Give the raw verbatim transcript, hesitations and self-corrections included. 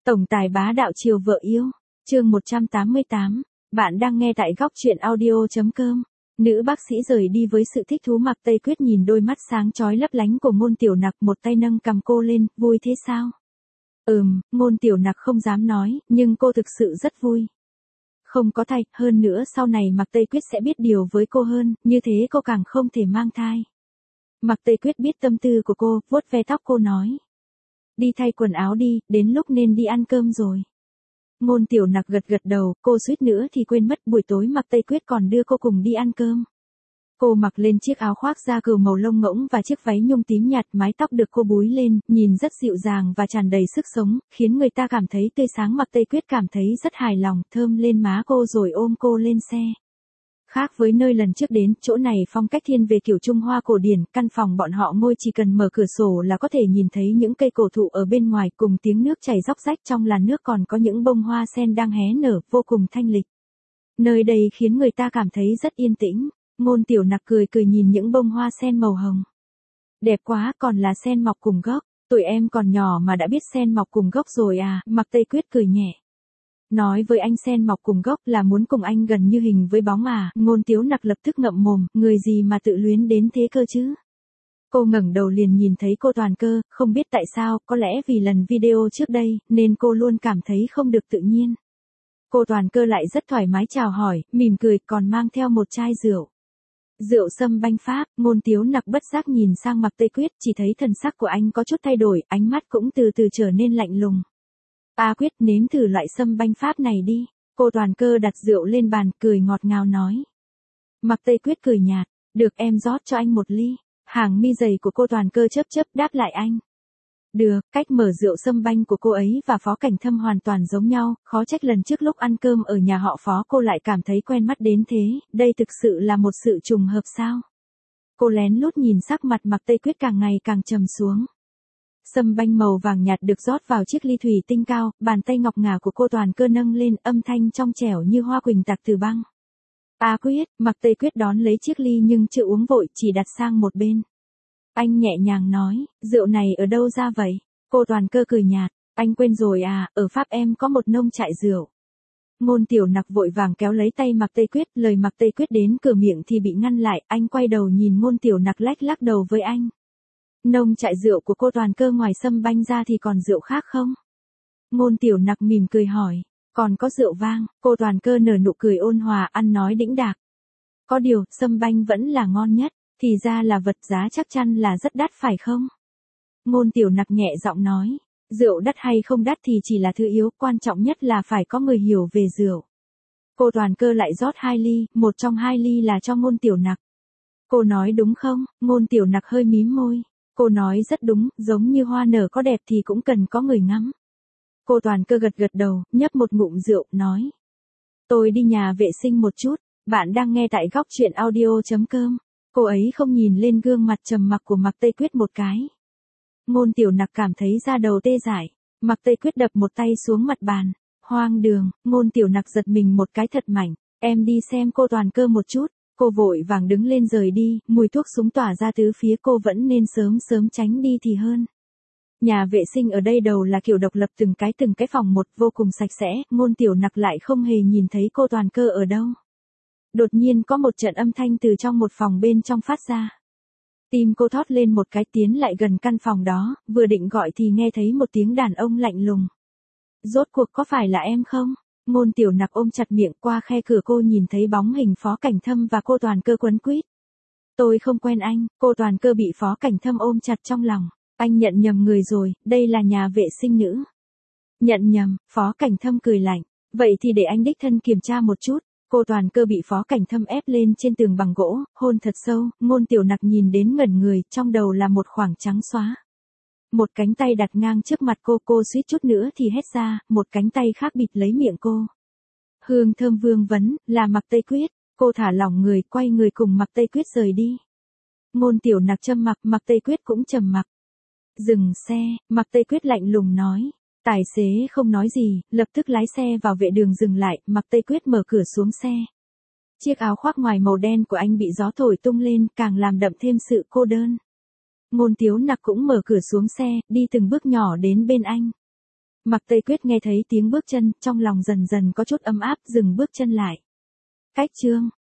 Tổng tài bá đạo chiều vợ yêu, chương một trăm tám mươi tám, bạn đang nghe tại góc truyện audio.com. Nữ bác sĩ rời đi với sự thích thú. Mạc Tây Quyết nhìn đôi mắt sáng chói lấp lánh của Ngôn Tiểu Nặc, một tay nâng cằm cô lên, vui thế sao? Ừm, Ngôn Tiểu Nặc không dám nói, nhưng cô thực sự rất vui. Không có thai, hơn nữa sau này Mạc Tây Quyết sẽ biết điều với cô hơn, như thế cô càng không thể mang thai. Mạc Tây Quyết biết tâm tư của cô, vuốt ve tóc cô nói. Đi thay quần áo đi, đến lúc nên đi ăn cơm rồi. Ngôn Tiểu Nặc gật gật đầu, cô suýt nữa thì quên mất buổi tối Mạc Tây Quyết còn đưa cô cùng đi ăn cơm. Cô mặc lên chiếc áo khoác da cừu màu lông ngỗng và chiếc váy nhung tím nhạt, mái tóc được cô búi lên, nhìn rất dịu dàng và tràn đầy sức sống, khiến người ta cảm thấy tươi sáng. Mạc Tây Quyết cảm thấy rất hài lòng, thơm lên má cô rồi ôm cô lên xe. Khác với nơi lần trước đến, chỗ này phong cách thiên về kiểu Trung Hoa cổ điển, căn phòng bọn họ ngồi chỉ cần mở cửa sổ là có thể nhìn thấy những cây cổ thụ ở bên ngoài cùng tiếng nước chảy róc rách, trong làn nước còn có những bông hoa sen đang hé nở, vô cùng thanh lịch. Nơi đây khiến người ta cảm thấy rất yên tĩnh. Ngôn Tiểu Nặc cười cười nhìn những bông hoa sen màu hồng. Đẹp quá, còn là sen mọc cùng gốc, tuổi em còn nhỏ mà đã biết sen mọc cùng gốc rồi à? Mạc Tây Quyết cười nhẹ. Nói với anh sen mọc cùng gốc là muốn cùng anh gần như hình với bóng à? Ngôn Tiểu Nặc lập tức ngậm mồm, người gì mà tự luyến đến thế cơ chứ? Cô ngẩng đầu liền nhìn thấy cô Toàn Cơ, không biết tại sao, có lẽ vì lần video trước đây, nên cô luôn cảm thấy không được tự nhiên. Cô Toàn Cơ lại rất thoải mái chào hỏi, mỉm cười, còn mang theo một chai rượu. Rượu sâm banh Pháp. Ngôn Tiểu Nặc bất giác nhìn sang Mạc Tây Quyết, chỉ thấy thần sắc của anh có chút thay đổi, ánh mắt cũng từ từ trở nên lạnh lùng. A Quyết, nếm thử loại sâm banh Pháp này đi. Cô Toàn Cơ đặt rượu lên bàn, cười ngọt ngào nói. Mạc Tây Quyết cười nhạt, được em rót cho anh một ly. Hàng mi dày của cô Toàn Cơ chớp chớp đáp lại anh. Được, cách mở rượu sâm banh của cô ấy và Phó Cảnh Thâm hoàn toàn giống nhau, khó trách lần trước lúc ăn cơm ở nhà họ Phó cô lại cảm thấy quen mắt đến thế, đây thực sự là một sự trùng hợp sao? Cô lén lút nhìn sắc mặt Mạc Tây Quyết càng ngày càng trầm xuống. Sâm banh màu vàng nhạt được rót vào chiếc ly thủy tinh cao, bàn tay ngọc ngà của cô Toàn Cơ nâng lên, âm thanh trong trẻo như hoa quỳnh tạc từ băng. A Quyết, Mạc Tây Quyết đón lấy chiếc ly nhưng chưa uống vội, chỉ đặt sang một bên. Anh nhẹ nhàng nói, rượu này ở đâu ra vậy? Cô Toàn Cơ cười nhạt, anh quên rồi à, ở Pháp em có một nông trại rượu. Ngôn Tiểu Nặc vội vàng kéo lấy tay Mạc Tây Quyết, lời Mạc Tây Quyết đến cửa miệng thì bị ngăn lại, anh quay đầu nhìn Ngôn Tiểu Nặc lách lắc đầu với anh. Nông trại rượu của cô Toàn Cơ ngoài sâm banh ra thì còn rượu khác không? Ngôn Tiểu Nặc mỉm cười hỏi, còn có rượu vang. Cô Toàn Cơ nở nụ cười ôn hòa, ăn nói đĩnh đạc. Có điều, sâm banh vẫn là ngon nhất. Thì ra là vật giá chắc chắn là rất đắt phải không? Ngôn Tiểu Nặc nhẹ giọng nói, rượu đắt hay không đắt thì chỉ là thứ yếu, quan trọng nhất là phải có người hiểu về rượu. Cô Toàn Cơ lại rót hai ly, một trong hai ly là cho Ngôn Tiểu Nặc. Cô nói đúng không? Ngôn Tiểu Nặc hơi mím môi. Cô nói rất đúng, giống như hoa nở có đẹp thì cũng cần có người ngắm. Cô Toàn Cơ gật gật đầu, nhấp một ngụm rượu, nói. Tôi đi nhà vệ sinh một chút, bạn đang nghe tại góc truyện audio.com. Cô ấy không nhìn lên gương mặt trầm mặc của Mạc Tây Quyết một cái. Ngôn Tiểu Nặc cảm thấy da đầu tê dại. Mạc Tây Quyết đập một tay xuống mặt bàn. Hoang đường. Ngôn Tiểu Nặc giật mình một cái thật mạnh. Em đi xem cô Toàn Cơ một chút. Cô vội vàng đứng lên rời đi, mùi thuốc súng tỏa ra tứ phía, cô vẫn nên sớm sớm tránh đi thì hơn. Nhà vệ sinh ở đây đầu là kiểu độc lập, từng cái từng cái phòng một, vô cùng sạch sẽ. Ngôn Tiểu Nặc lại không hề nhìn thấy cô Toàn Cơ ở đâu. Đột nhiên có một trận âm thanh từ trong một phòng bên trong phát ra. Tim cô thót lên một cái, tiến lại gần căn phòng đó, vừa định gọi thì nghe thấy một tiếng đàn ông lạnh lùng. Rốt cuộc có phải là em không? Ngôn Tiểu Nặc ôm chặt miệng, qua khe cửa cô nhìn thấy bóng hình Phó Cảnh Thâm và cô Toàn Cơ quấn quýt. Tôi không quen anh. Cô Toàn Cơ bị Phó Cảnh Thâm ôm chặt trong lòng. Anh nhận nhầm người rồi, đây là nhà vệ sinh nữ. Nhận nhầm. Phó Cảnh Thâm cười lạnh. Vậy thì để anh đích thân kiểm tra một chút. Cô Toàn Cơ bị Phó Cảnh Thâm ép lên trên tường bằng gỗ, hôn thật sâu. Ngôn Tiểu Nặc nhìn đến ngẩn người, trong đầu là một khoảng trắng xóa. Một cánh tay đặt ngang trước mặt cô, cô suýt chút nữa thì hét ra, một cánh tay khác bịt lấy miệng cô. Hương thơm vương vấn, là Mạc Tây Quyết. Cô thả lỏng người, quay người cùng Mạc Tây Quyết rời đi. Ngôn Tiểu Nặc trầm mặc, Mạc Tây Quyết cũng trầm mặc. Dừng xe. Mạc Tây Quyết lạnh lùng nói. Tài xế không nói gì, lập tức lái xe vào vệ đường dừng lại, Mạc Tây Quyết mở cửa xuống xe. Chiếc áo khoác ngoài màu đen của anh bị gió thổi tung lên, càng làm đậm thêm sự cô đơn. Ngôn Tiểu Nặc cũng mở cửa xuống xe, đi từng bước nhỏ đến bên anh. Mạc Tây Quyết nghe thấy tiếng bước chân, trong lòng dần dần có chút ấm áp, dừng bước chân lại. Cách Trương,